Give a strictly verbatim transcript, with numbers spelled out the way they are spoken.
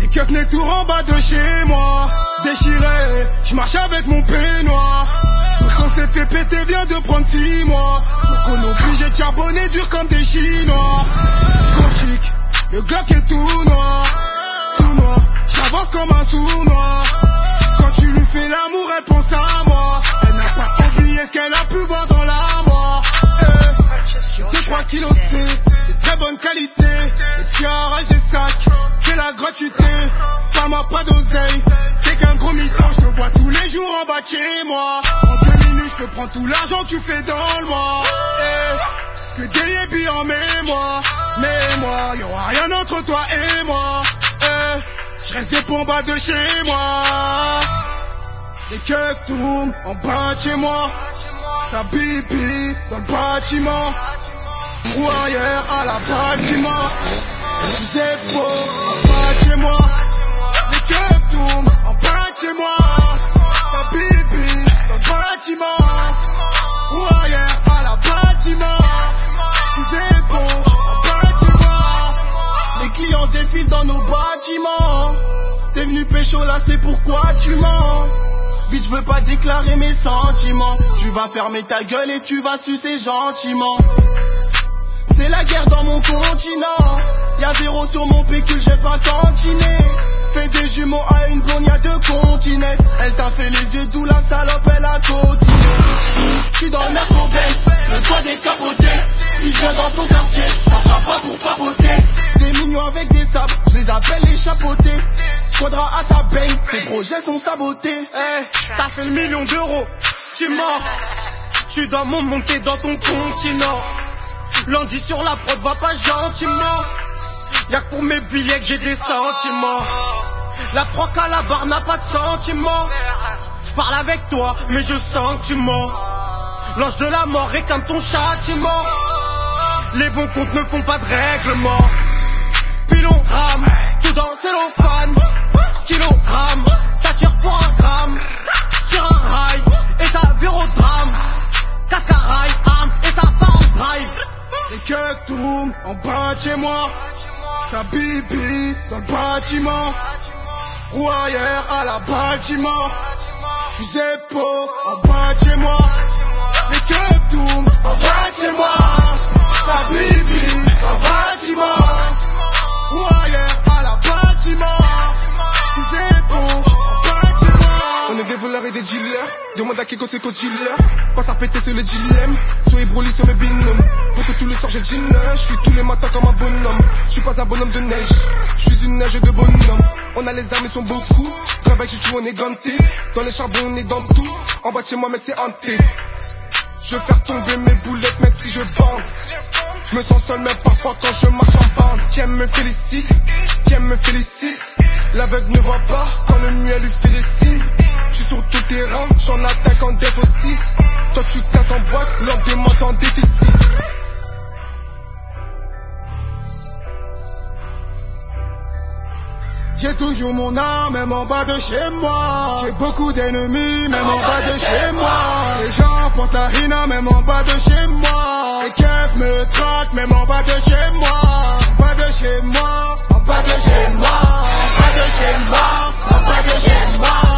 keufs n'est tout en bas de chez moi. Déchiré, je marche avec mon peignoir. Tout ce qu'on s'est fait péter vient de prendre six mois. Pour qu'on obligé de charbonner dur comme des Chinois. Gros kick, le Glock est tout noir. Tout noir, j'avance comme un sournois. Quand tu lui fais l'amour, elle pense à moi. Elle n'a pas oublié ce qu'elle a pu voir dans la mort. J'ai deux trois kilos de thé, c'est très bonne qualité. Et tu arraches des sacs, c'est la gratuité. Pas moi, pas d'oseille, t'es qu'un gros mytho. Je te vois tous les jours en bas de chez moi. En deux minutes, je te prends tout l'argent que tu fais dans le mois. Eh, que des yébis en mémoire. Mémoire, y'aura rien entre toi et moi. Eh, je reste des pompes en bas de chez moi. Les keufs tournent en bas de chez moi. Ça bibi dans le bâtiment. Roue arrière à la bâtiment. Sous épaule en bas de chez moi. Les keufs tournent en bas de chez moi. Ça bibi dans le bâtiment. Roue arrière à la bâtiment. Sous épaule en bâtiment. Les clients défilent dans nos bâtiments. T'es venu pécho là, c'est pourquoi tu mens. Bitch, je veux pas déclarer mes sentiments. Tu vas fermer ta gueule et tu vas sucer gentiment. C'est la guerre dans mon continent. Y'a zéro sur mon pécule, j'ai pas cantiné. Fais des jumeaux à une blonde, y'a deux continents. Elle t'a fait les yeux d'où la salope, elle a cotiné. J'suis dans le Merco-Benz, le toit décapoté. Si je viens dans ton quartier, ça sera pas pour papoter. Des mignons avec des sables, je les appelle les chapeautés. Faudra à ta baigne, tes projets sont sabotés. Hey, t'as fait le million d'euros, j'suis mort. J'suis dans mon monde, t'es dans ton continent. Lundi sur la prod, va pas gentiment. Y'a que pour mes billets que j'ai des sentiments. La proc à la barre n'a pas de sentiments. J'parle avec toi, mais je sens que tu mens. L'ange de la mort réclame ton châtiment. Les bons comptes ne font pas de règlement. Pilon rame, tout dans cellophane. Kilogramme, ça tire pour un gramme. Tire un rail, et ça vire au drame. Cascaraille, arme, et ça part en drive. Les keufs tournent en bas de chez moi. Ça bibi dans le bâtiment. Roue arrière à la bâtiment. J'suis épaule en bas de chez moi. Les keufs tournent en bas de chez moi. Ça bibi dans le bâtiment. Roue arrière à la bâtiment. J'suis épaule en bas de chez moi. On est des voleurs et des dealers. Demande à Kiko c'est qu'au dealer. Passe à péter sur les dilemmes. Soyez brolis sur mes binômes. Pour que tous les soirs j'ai le jean. J'suis tous les matins comme un bonhomme. J'suis pas un bonhomme de neige. J'suis une neige de bonhomme. On a les armes, ils sont beaucoup. Travail chez tout, on est ganté. Dans les charbons, on est dans tout. En bas de chez moi, mec, c'est hanté. Je veux faire tomber mes boulettes, même si je bande. Je me sens seul, même parfois quand je marche en bande. Qui aime me félicite, qui aime me félicite. L'aveugle ne voit pas quand le muet lui fait des signes. J'suis sur tout terrain, j'en attaque en def aussi. Toi tu casses en boîte, l'homme des montes en déficit. J'ai toujours mon âme, même en bas de chez moi. J'ai beaucoup d'ennemis, même en bas de chez moi. Les gens pensent à Rina, même en bas de chez moi. Les keufs me traquent, même en bas de chez moi. En bas de chez moi, en bas de chez moi, en bas de chez moi, en bas de chez moi.